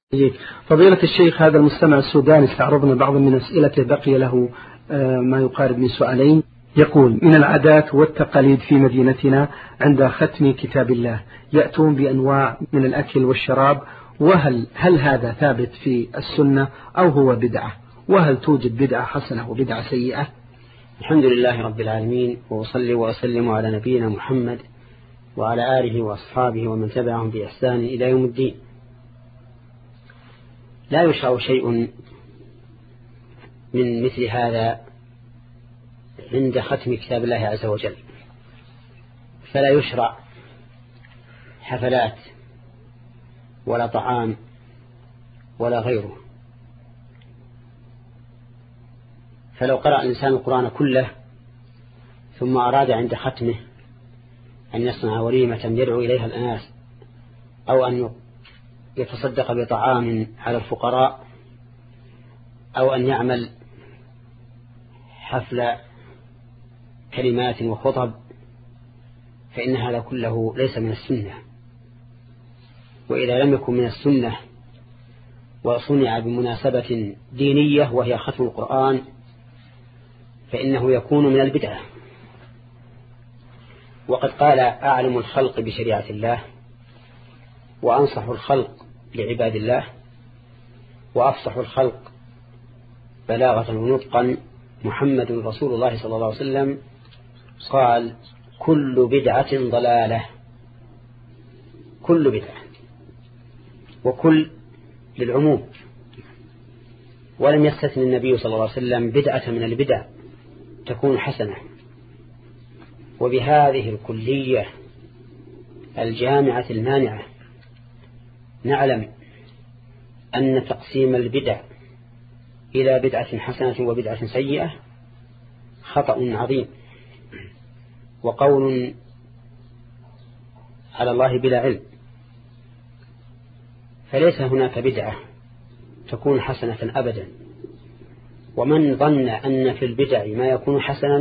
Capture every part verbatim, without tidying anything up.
فضيلة الشيخ، هذا المستمع السوداني استعرضنا بعض من أسئلته، بقي له ما يقارب من سؤالين. يقول: من العادات والتقاليد في مدينتنا عند ختم كتاب الله يأتون بأنواع من الأكل والشراب، وهل هل هذا ثابت في السنة أو هو بدعة؟ وهل توجد بدعة حسنة وبدعة سيئة؟ الحمد لله رب العالمين، وأصلي وأسلم على نبينا محمد وعلى آله وأصحابه ومن تبعهم بإحسان إلى يوم الدين. لا يشرع شيء من مثل هذا عند ختم كتاب الله عز وجل، فلا يشرع حفلات ولا طعام ولا غيره. فلو قرأ الإنسان القرآن كله ثم أراد عند ختمه أن يصنع وليمة يدعو إليها الناس، أو أن يتصدق بطعام على الفقراء، أو أن يعمل حفل كلمات وخطب، فإن هذا كله ليس من السنة. وإذا لم يكن من السنة وصنع بمناسبة دينية وهي ختم القرآن، فإنه يكون من البدعة. وقد قال أعلم الخلق بشريعة الله، وأنصح الخلق لعباد الله، وأفصح الخلق بلاغة ونطقا محمد رسول الله صلى الله عليه وسلم قال: كل بدعة ضلالة. كل بدعة، وكل للعموم، ولم يستثن النبي صلى الله عليه وسلم بدعة من البدع تكون حسنة. وبهذه الكلية الجامعة المانعة نعلم أن تقسيم البدع إلى بدعة حسنة وبدعة سيئة خطأ عظيم، وقول على الله بلا علم. فليس هناك بدعة تكون حسنة أبدا، ومن ظن أن في البدع ما يكون حسنا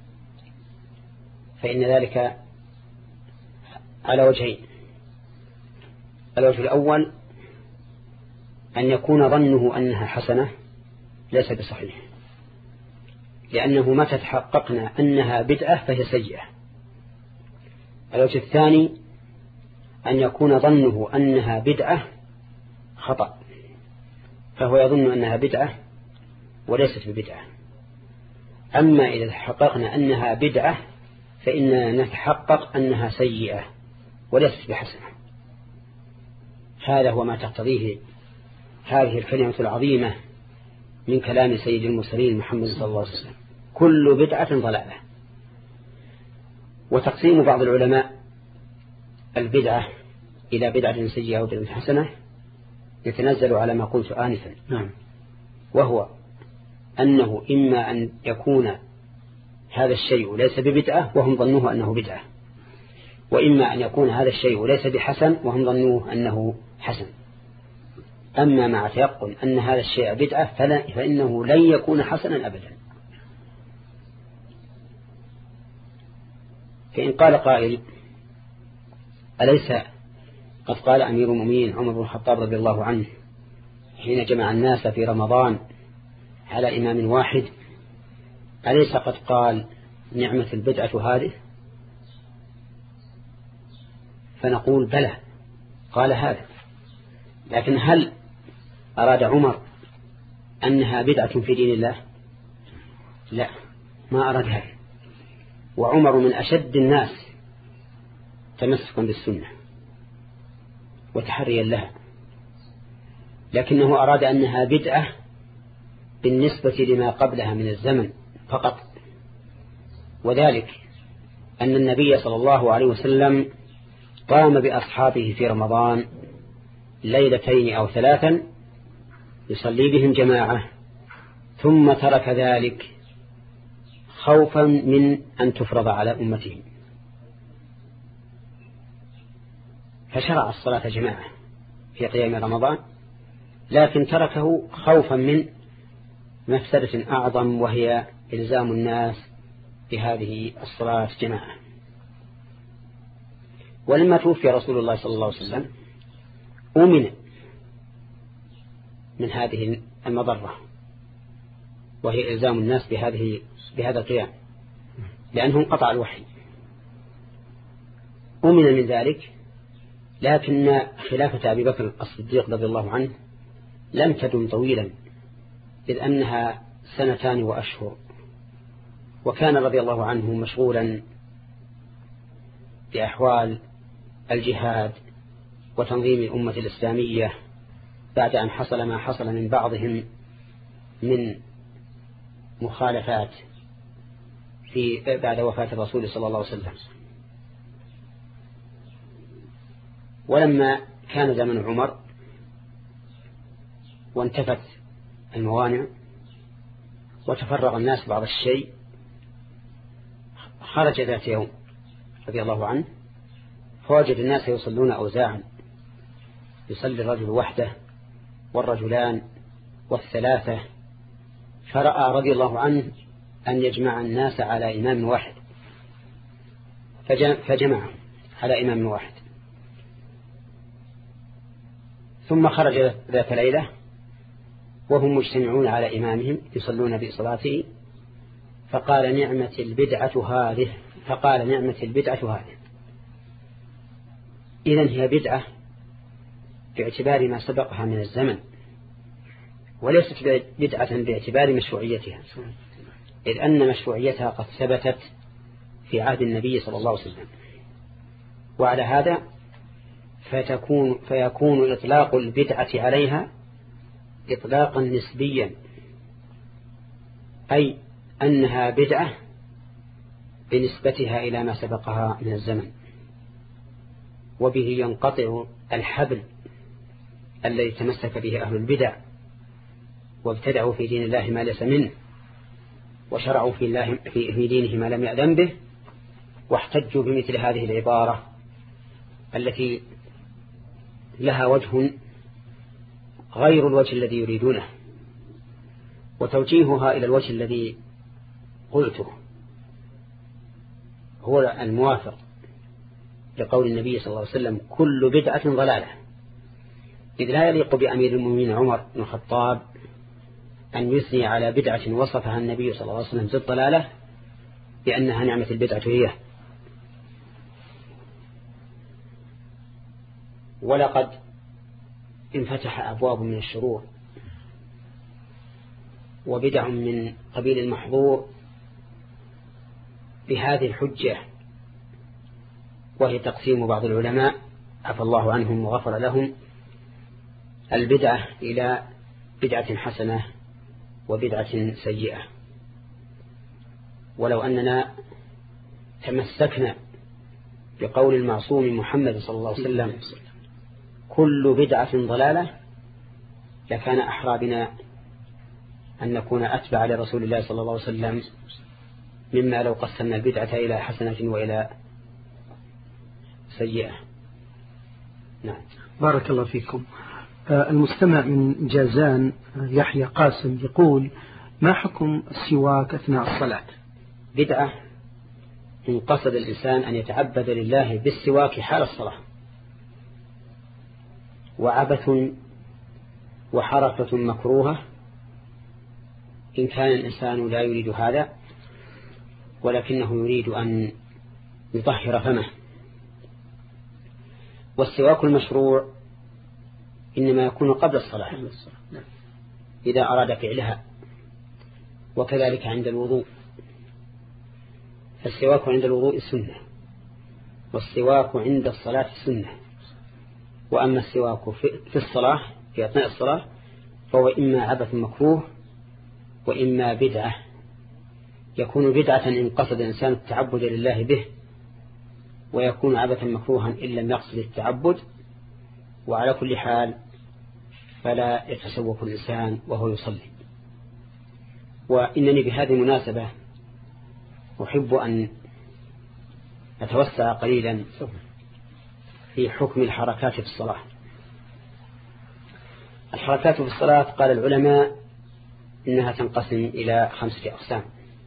فإن ذلك على وجهين. الوجه الأول أن يكون ظنه أنها حسنة ليس بصحيح، لأنه متى تحققنا أنها بدعة فهي سيئة. الوجه الثاني أن يكون ظنه أنها بدعة خطأ، فهو يظن أنها بدعة وليست ببدعة. أما إذا تحققنا أنها بدعة فإننا نتحقق أنها سيئة وليست بحسنة. هذا هو ما تقتضيه هذه الكلمة العظيمة من كلام سيد المرسلين محمد صلى الله عليه وسلم: كل بدعة ضلالة. وتقسيم بعض العلماء البدعة إلى بدعة سيئة وبدعة حسنة يتنزل على ما قلت آنفا، نعم. وهو أنه إما أن يكون هذا الشيء ليس ببدعة وهم ظنوه أنه بدعة، وإما أن يكون هذا الشيء ليس بحسن وهم ظنوه أنه حسن. أما مع تيقن أن هذا الشيء بدعة فإنه لن يكون حسنا أبدا. فإن قال قائل: أليس قد قال أمير المؤمنين عمر بن الخطاب رضي الله عنه حين جمع الناس في رمضان على إمام واحد، أليس قد قال: نعمة البدعة هذه؟ فنقول: بلى، قال هذا، لكن هل أراد عمر أنها بدعة في دين الله؟ لا، ما أراد هذا. وعمر من أشد الناس تمسكا بالسنة وتحريا لها، لكنه أراد أنها بدعة بالنسبة لما قبلها من الزمن فقط. وذلك أن النبي صلى الله عليه وسلم قام بأصحابه في رمضان ليلتين أو ثلاثا يصلي بهم جماعة، ثم ترك ذلك خوفا من أن تفرض على أمتهم، فشرع الصلاة جماعة في قيام رمضان، لكن تركه خوفا من مفسدة أعظم وهي إلزام الناس بهذه الصلاة جماعة. ولما توفي رسول الله صلى الله عليه وسلم أمن من هذه المضرة، وهي إلزام الناس بهذه بهذا القيام، لأنه انقطع الوحي. أمن من ذلك، لكن خلافة أبي بكر الصديق رضي الله عنه لم تدم طويلا، إذ أنها سنتان وأشهر، وكان رضي الله عنه مشغولا بأحوال الجهاد وتنظيم الأمة الإسلامية بعد أن حصل ما حصل من بعضهم من مخالفات في بعد وفاة الرسول صلى الله عليه وسلم. ولما كان زمن عمر وانتفت الموانع وتفرغ الناس بعض الشيء، خرج ذات يوم رضي الله عنه فوجد الناس يصلون أوزاعا، يصلي الرجل وحده والرجلان والثلاثة، فرأى رضي الله عنه أن يجمع الناس على إمام واحد، فجمع على إمام واحد. ثم خرج ذات ليلة وهم مجتمعون على إمامهم يصلون بصلاته، فقال نعمة البدعة هذه فقال نعمة البدعة هذه. إذن هي بدعة باعتبار ما سبقها من الزمن، وليست بدعة باعتبار مشروعيتها، إذ أن مشروعيتها قد ثبتت في عهد النبي صلى الله عليه وسلم. وعلى هذا فتكون فيكون إطلاق البدعة عليها إطلاقا نسبيا، أي أنها بدعة بنسبتها إلى ما سبقها من الزمن، وبه ينقطع الحبل الذي تمسك به أهل البدع وابتدعوا في دين الله ما ليس منه، وشرعوا في, الله في دينه ما لم يأذن به، واحتجوا بمثل هذه العبارة التي لها وجه غير الوجه الذي يريدونه، وتوجيهها إلى الوجه الذي قلته هو الموافق لقول النبي صلى الله عليه وسلم كل بدعة ضلالة، إذ لا يليق بأمير المؤمنين عمر بن الخطاب أن يثني على بدعة وصفها النبي صلى الله عليه وسلم بالضلالة بأنها نعمة البدعة هي. ولقد انفتح أبواب من الشرور وبدع من قبيل المحظور بهذه الحجة، وهي تقسيم بعض العلماء عفى الله عنهم وغفر لهم البدعة إلى بدعة حسنة وبدعة سيئة. ولو أننا تمسكنا بقول المعصوم محمد صلى الله عليه وسلم كل بدعة ضلالة لكان أحرى بنا أن نكون أتبع لرسول الله صلى الله عليه وسلم مما لو قسمنا البدعة إلى حسنة وإلى سيئة. نعم. بارك الله فيكم. المستمع من جازان يحيى قاسم يقول ما حكم السواك أثناء الصلاة؟ بدعة إن قصد الإنسان أن يتعبد لله بالسواك حال الصلاة، وعبث وحركة مكروهة إن كان الإنسان لا يريد هذا ولكنه يريد أن يطهر فمه. والسواك المشروع إنما يكون قبل الصلاة إذا أراد فعلها، وكذلك عند الوضوء. فالسواك عند الوضوء سنة، والسواك عند الصلاة سنة. وأما السواك في الصلاة في أثناء الصلاة فهو إما عبث مكروه وإما بدعة. يكون بدعة إن قصد الإنسان التعبد لله به، ويكون عبثا مكروها إن لم يقصد التعبد. وعلى كل حال فلا يتسوق الإنسان وهو يصلي. وإنني بهذه المناسبة أحب أن أتوسع قليلا في حكم الحركات في الصلاة. الحركات في الصلاة قال العلماء إنها تنقسم إلى خمسة أقسام: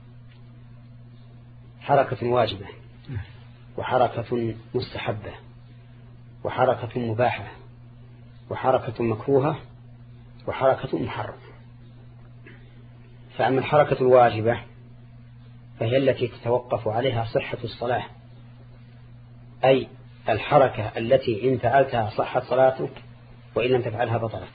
حركة واجبة، وحركة مستحبة، وحركة مباحة، وحركة مكروهة، وحركة محرمة. فأما الحركة الواجبة فهي التي تتوقف عليها صحة الصلاة، أي الحركة التي إن فعلتها صحت صلاتك وإن لم تفعلها بطلت.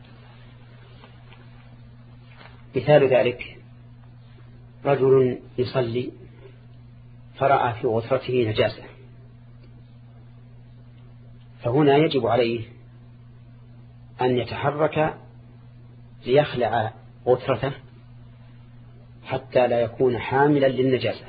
مثال ذلك رجل يصلي فرأى في غترته نجاسة، فهنا يجب عليه أن يتحرك ليخلع غترته حتى لا يكون حاملا للنجاسة.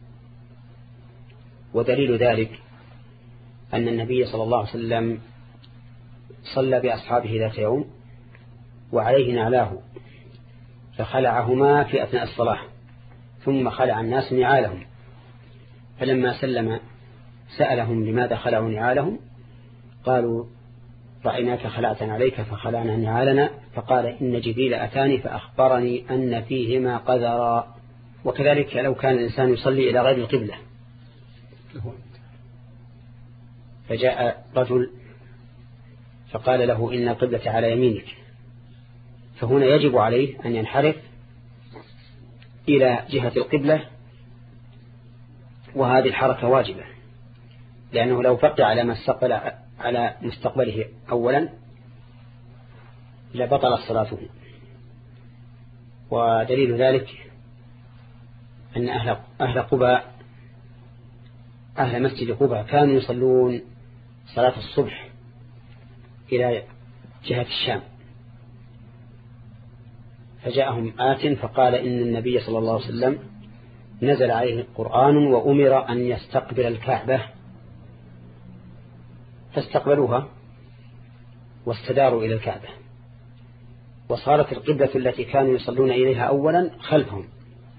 ودليل ذلك أن النبي صلى الله عليه وسلم صلى بأصحابه ذات يوم وعليه نعلاه، فخلعهما في أثناء الصلاة ثم خلع الناس نعالهم، فلما سلم سألهم لماذا خلعوا نعالهم؟ قالوا رأيناك خلعت عليك فخلعنا نعالنا، فقال إن جبريل أتاني فأخبرني أن فيهما قذرا. وكذلك لو كان الإنسان يصلي إلى غير القبلة فجاء رجل فقال له إن القبلة على يمينك، فهنا يجب عليه أن ينحرف إلى جهة القبلة، وهذه الحركة واجبة، لأنه لو بقي على ما استقبل على مستقبله أولا لبطل صلاته. ودليل ذلك أن أهل, أهل قباء أهل مسجد قباء كانوا يصلون صلاة الصبح إلى جهة الشام، فجاءهم آت فقال إن النبي صلى الله عليه وسلم نزل عليه القرآن وأمر أن يستقبل الكعبة، فاستقبلوها واستداروا إلى الكعبة، وصارت القبلة التي كانوا يصلون إليها أولا خلفهم،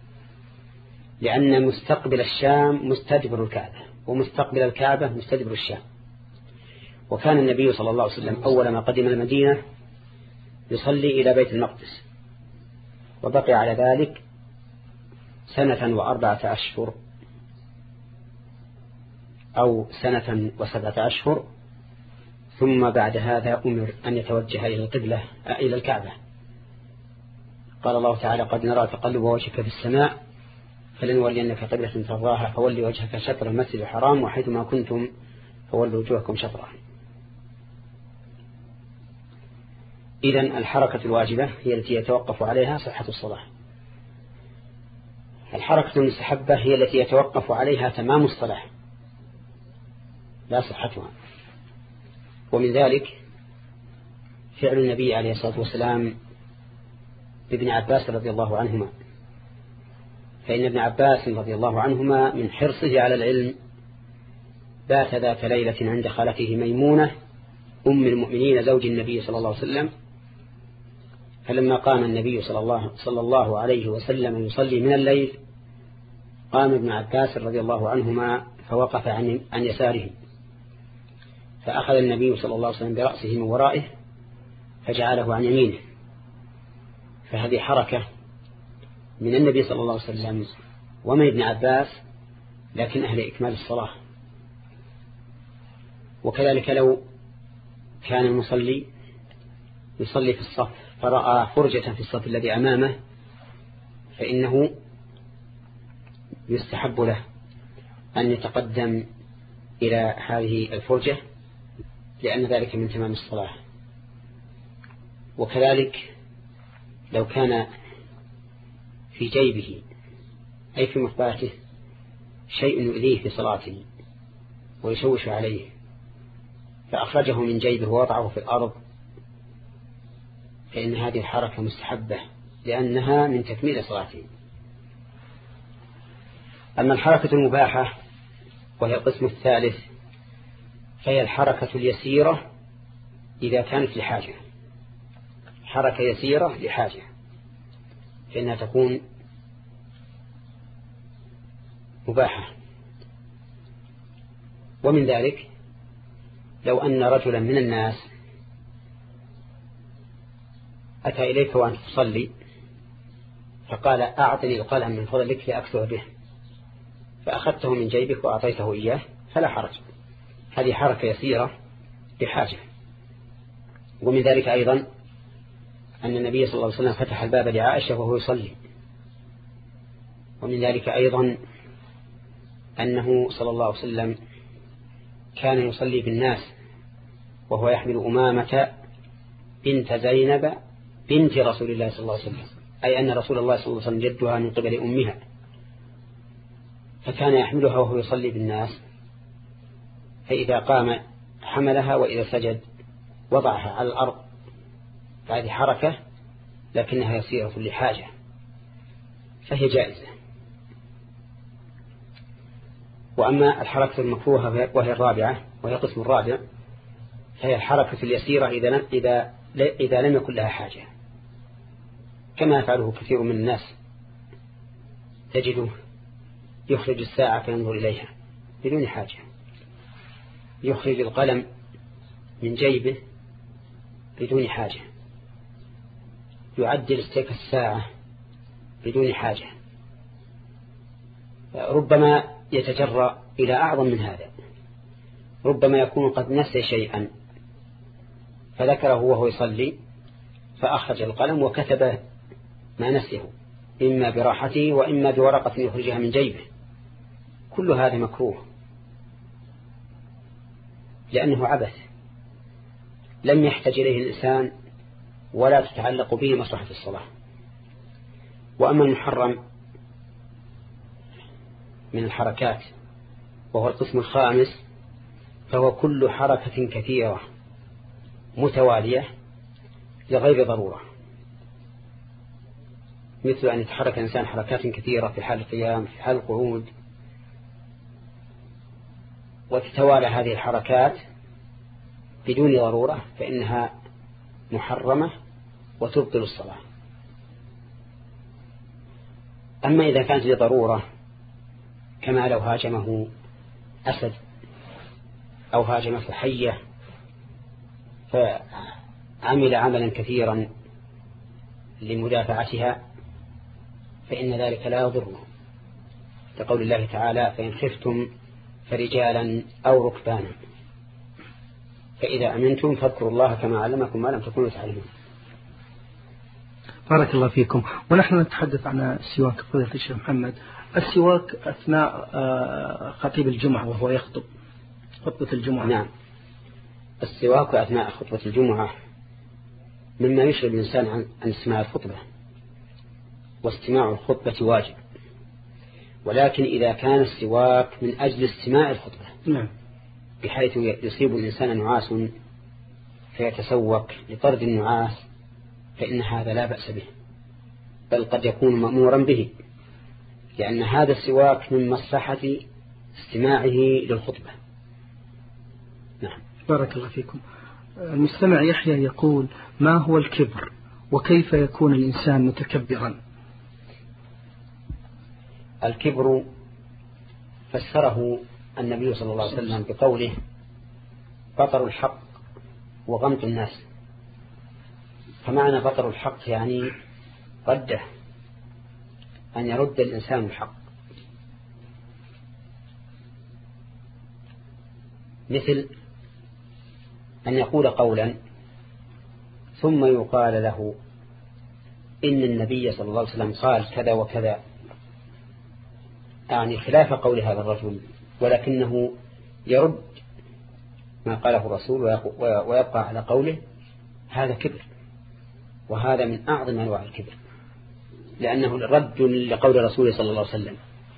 لأن مستقبل الشام مستدبر الكعبة ومستقبل الكعبة مستدبر الشام. وكان النبي صلى الله عليه وسلم أول ما قدم المدينة يصلي إلى بيت المقدس، وبقي على ذلك سنة وأربعة أشهر أو سنة وسبعة أشهر، ثم بعد هذا أمر أن يتوجه إلى القبلة إلى الكعبة. قال الله تعالى قد نرى تقلب وجهك في السماء فلنولينك قبلة ترضاها فولي وجهك شطر المسجد الحرام وحيث ما كنتم فولوا وجوهكم شطره. إذن الحركة الواجبة هي التي يتوقف عليها صحة الصلاة. الحركة المستحبة هي التي يتوقف عليها تمام الصلاة لا صحتها. ومن ذلك فعل النبي عليه الصلاة والسلام بابن عباس رضي الله عنهما، فإن ابن عباس رضي الله عنهما من حرصه على العلم بات ذات ليلة عند خالته ميمونة أم المؤمنين زوج النبي صلى الله عليه وسلم، فلما قام النبي صلى الله, صلى الله عليه وسلم يصلي من الليل قام ابن عباس رضي الله عنهما فوقف عن, عن يساره، فأخذ النبي صلى الله عليه وسلم برأسه من ورائه فجعله عن يمينه، فهذه حركة من النبي صلى الله عليه وسلم ومن ابن عباس لكن أهل إكمال الصلاة. وكذلك لو كان المصلي يصلي في الصف فرأى فرجة في الصف الذي أمامه فإنه يستحب له أن يتقدم إلى هذه الفرجة لأن ذلك من تمام الصلاة. وكذلك لو كان في جيبه أي في مخباته شيء يؤذيه في صلاته ويشوش عليه فأخرجه من جيبه ووضعه في الأرض فإن هذه الحركة مستحبة لأنها من تكميل صلاته. أما الحركة المباحة وهي القسم الثالث فهي الحركة اليسيرة إذا كانت لحاجة، حركة يسيرة لحاجة فإنها تكون مباحة. ومن ذلك لو أن رجلا من الناس أتى إليك وأنت تصلي فقال أعطني القلم من فضلك لأكتب به، فأخذته من جيبك وأعطيته إياه فلا حرج، هذه حركة يسيرة لحاجة. ومن ذلك أيضا أن النبي صلى الله عليه وسلم فتح الباب لعائشة وهو يصلي. ومن ذلك أيضا أنه صلى الله عليه وسلم كان يصلي بالناس وهو يحمل أمامة بنت زينب بنت رسول الله صلى الله عليه وسلم، أي أن رسول الله صلى الله عليه وسلم جدها من قبل أمها، فكان يحملها وهو يصلي بالناس، فإذا قام حملها وإذا سجد وضعها على الأرض. هذه حركة لكنها يسيرة لحاجة فهي جائزة. وأما الحركة المكروهة وهي الرابعة وهي قسم الرابع، فهي الحركة اليسيرة إذا لم, إذا إذا لم يكن لها حاجة، كما يفعله كثير من الناس، تجده يخرج الساعة فينظر إليها بدون حاجة، يخرج القلم من جيبه بدون حاجة، يعدل استيك الساعة بدون حاجة، ربما يتجرأ إلى أعظم من هذا، ربما يكون قد نسي شيئا فذكره وهو يصلي فأخرج القلم وكتب ما نسيه، إما براحته وإما بورقة يخرجها من جيبه. كل هذا مكروه لأنه عبث لم يحتاج إليه الإنسان ولا تتعلق به مصلحة الصلاة. وأما المحرم من الحركات وهو القسم الخامس، فهو كل حركة كثيرة متوالية لغير ضرورة، مثل أن يتحرك الإنسان حركات كثيرة في حال القيام في حال القعود، وتتوالى هذه الحركات بدون ضرورة فإنها محرمة وتبطل الصلاة. أما إذا كانت لضرورة كما لو هاجمه أسد أو هاجمته حية فعمل عملا كثيرا لمدافعتها فإن ذلك لا يضره، لقول الله تعالى: فإن خفتم فرجالا أو ركبانا فإذا أمنتم فاذكروا الله كما علمكم ما لم تكونوا تعلمون. بارك الله فيكم. ونحن نتحدث عن السواك فضيلة الشيخ محمد، السواك أثناء خطيب الجمعة وهو يخطب خطبة الجمعة. نعم، السواك أثناء خطبة الجمعة مما يشغل الإنسان عن استماع الخطبة، واستماع الخطبة واجب، ولكن إذا كان السواك من أجل استماع الخطبة نعم، بحيث يصيب الإنسان نعاس فيتسوك لطرد النعاس فإن هذا لا بأس به، بل قد يكون مأمورا به، لأن هذا السواك من مصلحة استماعه للخطبة. نعم. بارك الله فيكم. المستمع يحيى يقول: ما هو الكبر وكيف يكون الإنسان متكبرا؟ الكبر فسره النبي صلى الله عليه وسلم بقوله: بطر الحق وغمط الناس. فمعنى بطر الحق يعني رده، أن يرد الإنسان الحق، مثل أن يقول قولا ثم يقال له إن النبي صلى الله عليه وسلم قال كذا وكذا، يعني خلاف قول هذا الرجل، ولكنه يرد ما قاله الرسول ويبقى على قوله. هذا كبر، وهذا من أعظم أنواع الكبر، لأنه رد لقول الرسول صلى الله عليه وسلم.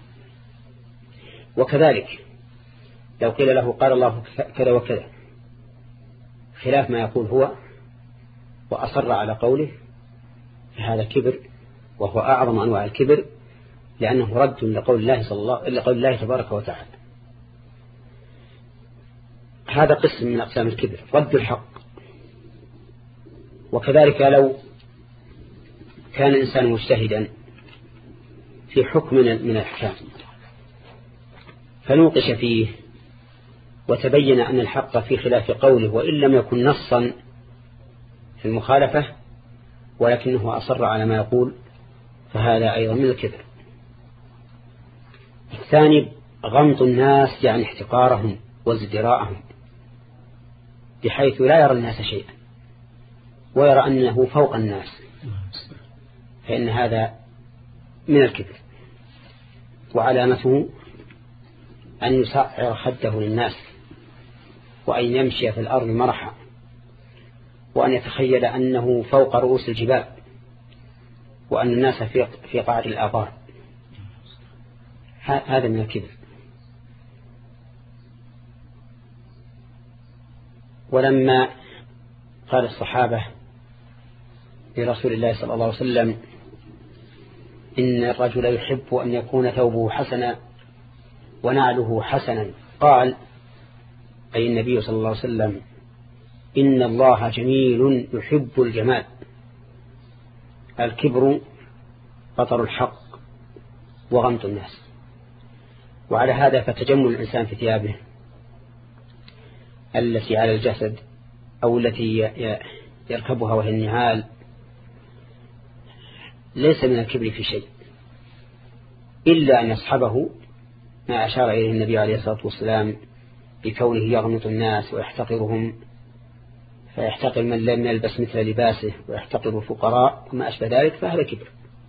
وكذلك لو قيل له قال الله كذا وكذا خلاف ما يقول هو وأصر على قوله، فهذا كبر، وهو أعظم أنواع الكبر، لأنه رد لقول الله صلى الله لقول الله تبارك وتعالى. هذا قسم من أقسام الكبر، رد الحق. وكذلك لو كان الإنسان مجتهدا في حكم من الأحكام فنوقش فيه وتبين أن الحق في خلاف قوله وإن لم يكن نصا في المخالفة، ولكنه أصر على ما يقول، فهذا أيضا من الكبر. الثاني غمط الناس، يعني احتقارهم وازدراءهم بحيث لا يرى الناس شيئا، ويرى أنه فوق الناس، فإن هذا من الكبر. وعلامته أن يسعر خده للناس، وأن يمشي في الأرض مرحا، وأن يتخيل أنه فوق رؤوس الجبال، وأن الناس في قعر الآبار. هذا من الكبر. ولما قال الصحابة لرسول الله صلى الله عليه وسلم إن الرجل يحب أن يكون ثوبه حسنا ونعله حسنا، قال أي النبي صلى الله عليه وسلم إن الله جميل يحب الجمال. الكبر بطر الحق وغمط الناس. وعلى هذا فتجمل الإنسان في ثيابه التي على الجسد أو التي يركبها وهي النعال ليس من الكبر في شيء، إلا أن يصحبه ما أشار إليه النبي عليه الصلاة والسلام بكونه يغمط الناس ويحتقرهم، فيحتقر من لم يلبس مثل لباسه ويحتقر الفقراء وما أشبه ذلك، فهذا كبر.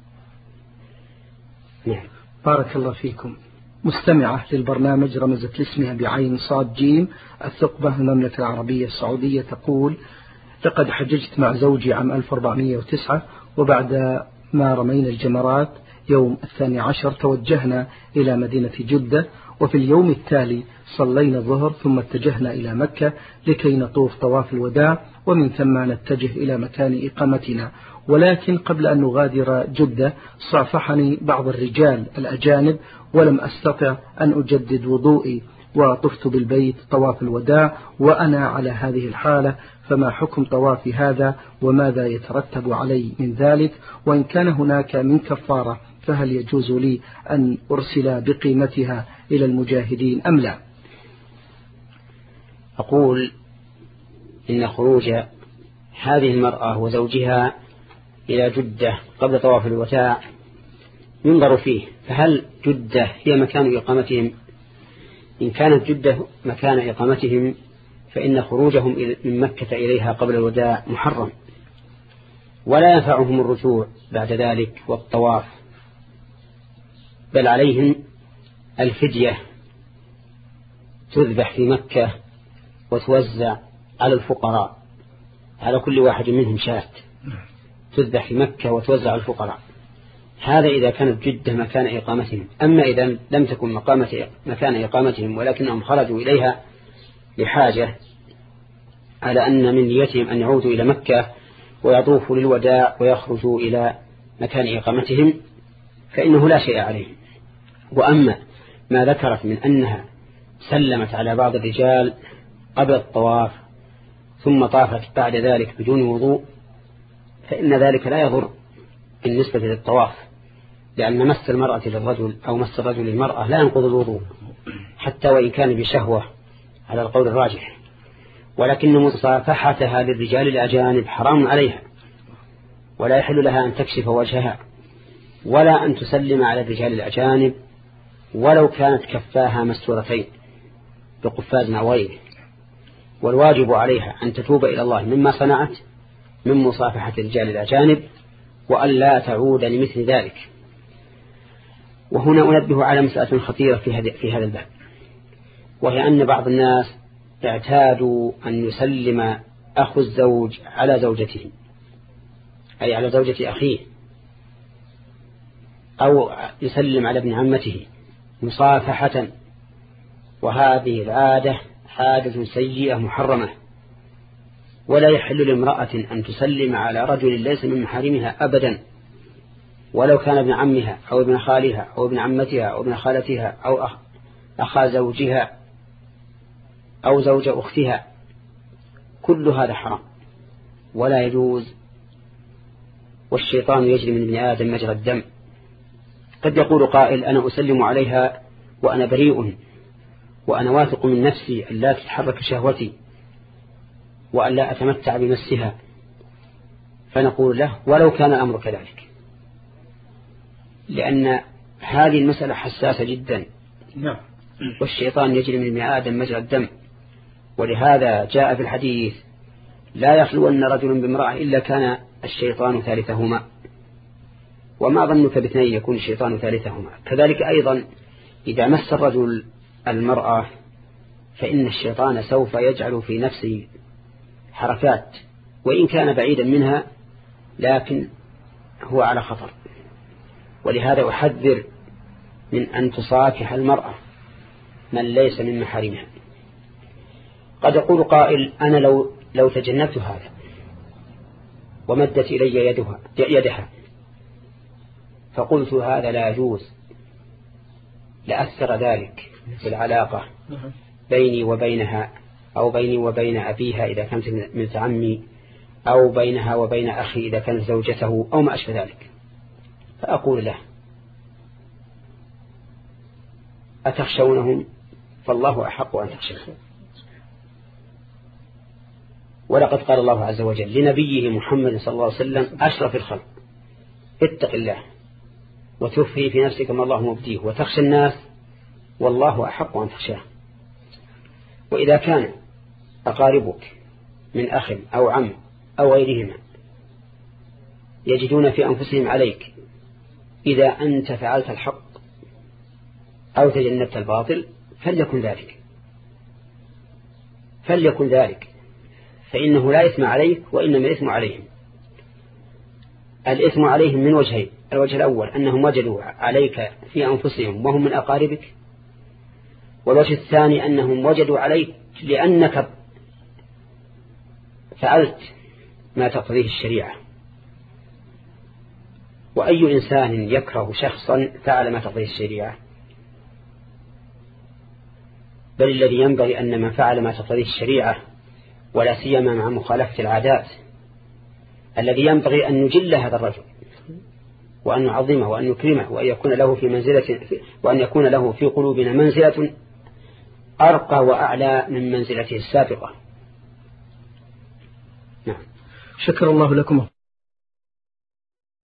نعم. بارك الله فيكم. مستمعة للبرنامج رمزت لاسمها بعين صاد جيم الثقبة المملكة العربية السعودية تقول: لقد حججت مع زوجي عام ألف وأربعمائة وتسعة، وبعد ما رمينا الجمرات يوم الثاني عشر توجهنا إلى مدينة جدة، وفي اليوم التالي صلينا الظهر ثم اتجهنا إلى مكة لكي نطوف طواف الوداع، ومن ثم نتجه إلى مكان إقامتنا. ولكن قبل أن نغادر جدة صافحني بعض الرجال الأجانب ولم أستطع أن أجدد وضوئي، وطفت بالبيت طواف الوداع وأنا على هذه الحالة، فما حكم طوافي هذا وماذا يترتب علي من ذلك؟ وإن كان هناك من كفارة فهل يجوز لي أن أرسل بقيمتها إلى المجاهدين أم لا؟ أقول إن خروج هذه المرأة وزوجها إلى جدة قبل طواف الوداع ينظر فيه، فهل جدة هي مكان إقامتهم؟ إن كانت جدة مكان إقامتهم فإن خروجهم من مكة إليها قبل الوداع محرم، ولا ينفعهم الرجوع بعد ذلك والطواف، بل عليهم الفدية تذبح في مكة وتوزع على الفقراء، على كل واحد منهم شاة تذبح في مكة وتوزع على الفقراء. هذا إذا كانت جدة مكان إقامتهم. أما إذا لم تكن مقامة مكان إقامتهم ولكنهم خرجوا إليها لحاجة، على أن من نيتهم أن يعودوا إلى مكة ويطوفوا للوداع ويخرجوا إلى مكان إقامتهم، فإنه لا شيء عليهم. وأما ما ذكرت من أنها سلمت على بعض الرجال قبل الطواف ثم طافت بعد ذلك بدون وضوء، فإن ذلك لا يضر بالنسبة للطواف، لأن مس المرأة للرجل أو مس الرجل للمرأة لا ينقض الوضوء حتى وإن كان بشهوة على القول الراجح، ولكن مصافحتها للرجال الأجانب حرام عليها، ولا يحل لها أن تكشف وجهها ولا أن تسلم على الرجال الأجانب ولو كانت كفاها مستورتين بقفاز أو غيره. والواجب عليها أن تتوب إلى الله مما صنعت من مصافحة الرجال الأجانب وأن لا تعود لمثل ذلك. وهنا أنبه على مسألة خطيرة في هذا الباب، وهي أن بعض الناس اعتادوا أن يسلم أخو الزوج على زوجته، أي على زوجة أخيه، أو يسلم على ابن عمته مصافحة، وهذه العادة عادة سيئة محرمة، ولا يحل لامرأة أن تسلم على رجل ليس من محارمها أبدا، ولو كان ابن عمها أو ابن خالها أو ابن عمتها أو ابن خالتها أو أخ أخا زوجها أو زوج أختها، كل هذا حرام ولا يجوز. والشيطان يجري من ابن آدم مجرى الدم. قد يقول قائل: أنا أسلم عليها وأنا بريء وأنا واثق من نفسي أن لا تتحرك شهوتي وأن لا أتمتع بمسها، فنقول له: ولو كان الأمر كذلك، لأن هذه المسألة حساسة جدا، والشيطان يجري من ابن آدم مجرى الدم. ولهذا جاء في الحديث: لا يخلون رجل بامرأة إلا كان الشيطان ثالثهما، وما ظنك باثنين يكون الشيطان ثالثهما. كذلك أيضا إذا مس الرجل المرأة فإن الشيطان سوف يجعل في نفسه حركات، وإن كان بعيدا منها لكن هو على خطر. ولهذا أحذر من أن تصافح المرأة من ليس من محارمها. قد يقول قائل أنا لو, لو تجنبت هذا ومدت إلي يدها, يدها فقلت هذا لا يجوز، لأثر ذلك في العلاقة بيني وبينها، أو بيني وبين أبيها إذا كانت من عمي، أو بينها وبين أخي إذا كانت زوجته، أو ما أشبه ذلك. فأقول له أتخشونهم؟ فالله أحق أن تخشوه. ولقد قال الله عز وجل لنبيه محمد صلى الله عليه وسلم أشرف الخلق اتق الله وتخفي في نفسك ما الله مبديه وتخشى الناس والله أحق أن تخشاه. وإذا كان أقاربك من أخ أو عم أو غيرهما يجدون في أنفسهم عليك إذا أنت فعلت الحق أو تجنبت الباطل فليكن ذلك فليكن ذلك فإنه لا إثم عليك وإنما الإثم عليهم. الإثم عليهم من وجهين: الوجه الأول أنهم وجدوا عليك في أنفسهم وهم من أقاربك، والوجه الثاني أنهم وجدوا عليك لأنك فعلت ما تقضيه الشريعة. وأي إنسان يكره شخصا فعل ما تقضيه الشريعة؟ بل الذي ينبغي أن من فعل ما تقضيه الشريعة ولا سيما مع مخالفة العادات الذي ينبغي أن نجل هذا الرجل وأن نعظمه وأن نكرمه وأن يكون له في منزلة وأن يكون له في قلوبنا منزلة أرقى وأعلى من منزلته السابقة. نعم. شكر الله لكم.